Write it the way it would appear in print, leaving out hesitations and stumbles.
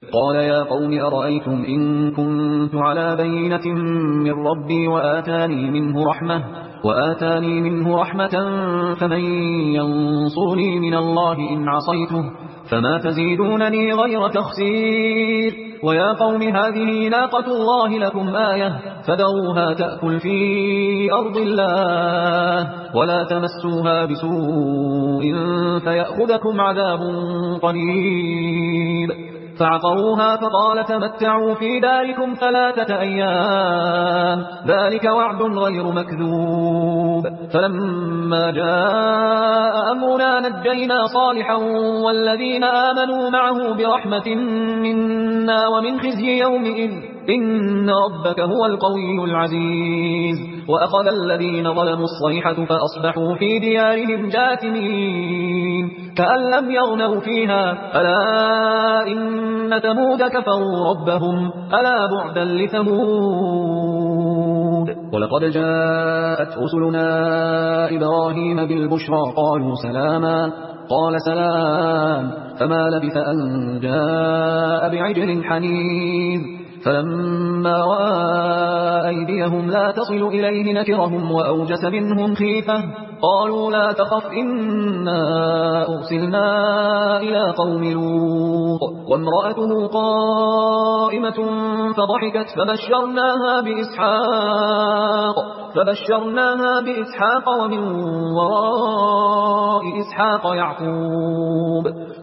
قال يا قوم أرأيتم إن كنت على بينة من ربي وآتاني منه رحمة فمن ينصرني من الله إن عصيته فما تزيدونني غير تخسير ويا قوم هذه ناقة الله لكم آية فذروها تأكل في أرض الله ولا تمسوها بسوء فيأخذكم عذاب قريب فعقروها فقال تمتعوا في داركم 3 أيام ذلك وعد غير مكذوب فلما جاء أمرنا نجينا صالحا والذين آمنوا معه برحمة منا ومن خزي يومئذ إن ربك هو القوي العزيز وأخذ الذين ظلموا الصيحة فأصبحوا في ديارهم جاثمين كأن لم يغنوا فيها ألا إن ثمود كفروا ربهم ألا بعدا لثمود ولقد جاءت رسلنا إبراهيم بالبشرى قالوا سلاما قال سلام فما لبث أن جاء بعجل حنيذ فلما رأى أيديهم لا تصل إليه نكرهم وأوجس منهم خيفة قالوا لا تخف إنا أرسلنا إلى قوم لوط وامرأته قائمة فضحكت فبشرناها بإسحاق ومن وراء إسحاق يعقوب